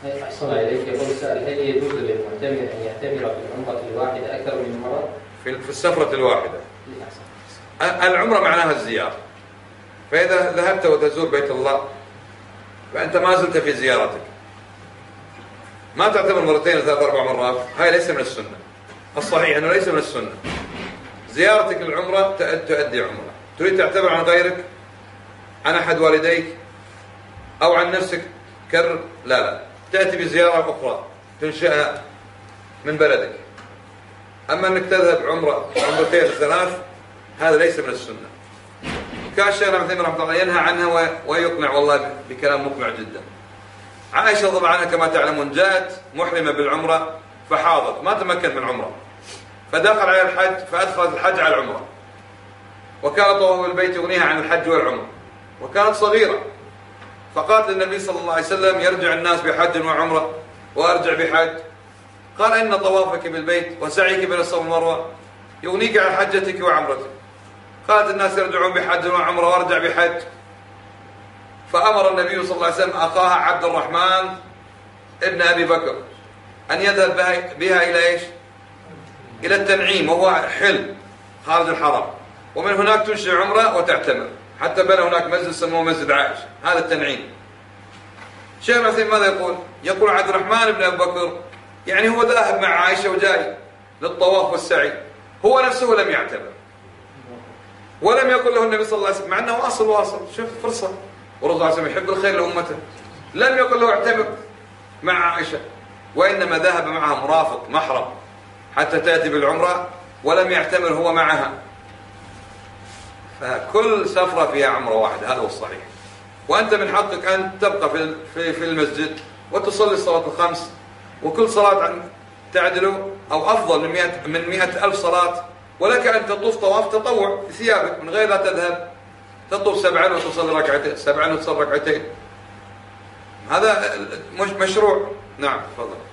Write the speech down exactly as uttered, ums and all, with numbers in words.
أحسن إليك. يقول السائل: هل يجوز للمعتمر أن يعتمر في العمرة الواحدة أكثر من مرة؟ في السفرة الواحدة. العمرة معناها الزيارة، فإذا ذهبت وتزور بيت الله فأنت ما زلت في زيارتك، ما تعتبر مرتين ثلاث أربع مرات. هاي ليس من السنة. الصحيح أنه ليس من السنة. زيارتك للعمرة تؤدي عمرة. تريد تعتبر عن غيرك، عن أحد والديك أو عن نفسك كر، لا لا، تأتي بزيارة أخرى تنشأها من بلدك. أما أنك تذهب عمرة عمرتين ثلاث، هذا ليس من السنة. كان الشيخ ابن عثيمين رحمه الله ينهى عنها ويقنع والله بكلام مقنع جدا. عائشة رضي الله عنها كما تعلمون جاءت محرمة بالعمرة فحاضت، ما تمكن من العمرة، فدخل على الحج فأدخلت الحج على العمرة، وكان طواف البيت يغنيها عن الحج والعمرة، وكانت صغيرة، فقالت للنبي صلى الله عليه وسلم: يرجع الناس بحج وعمرة وأرجع بحج. قال: إن طوافك بالبيت وسعيك بين الصفا والمروة يغنيك عن حجتك وعمرتك. قالت: الناس يرجعون بحج وعمرة وأرجع بحج. فأمر النبي صلى الله عليه وسلم أخاها عبد الرحمن ابن أبي بكر أن يذهب بها إلى إيش؟ إلى التنعيم، وهو حل خارج الحرم، ومن هناك تنشئ عمرة وتعتمر، حتى بنى هناك مسجد سموه مسجد عائشة. هذا التنعيم. شيخ ابن عثيمين ماذا يقول؟ يقول عبد الرحمن بن أبي بكر يعني هو ذاهب مع عائشة وجاي للطواف والسعي، هو نفسه لم يعتمر، ولم يقل له النبي صلى الله عليه وسلم، مع أنه واصل واصل، شوف فرصة، والرسول صلى الله عليه وسلم يحب الخير لأمته، لم يقل له اعتمر مع عائشة، وإنما ذهب معها مرافق محرم حتى تأتي بالعمرة، ولم يعتمر هو معها. فكل سفرة فيها عمرة واحدة، هذا هو الصحيح. وأنت من حقك أن تبقى في في في المسجد وتصلي الصلاة الخمس، وكل صلاة تعدل أو أفضل من مئة من مئة ألف صلاة، ولك أن تطوف طواف تطوع بثيابك من غير لا تذهب تطوف سبعا وتصلي ركعتين، سبعا وتصلي ركعتين. هذا مشروع. نعم، تفضل.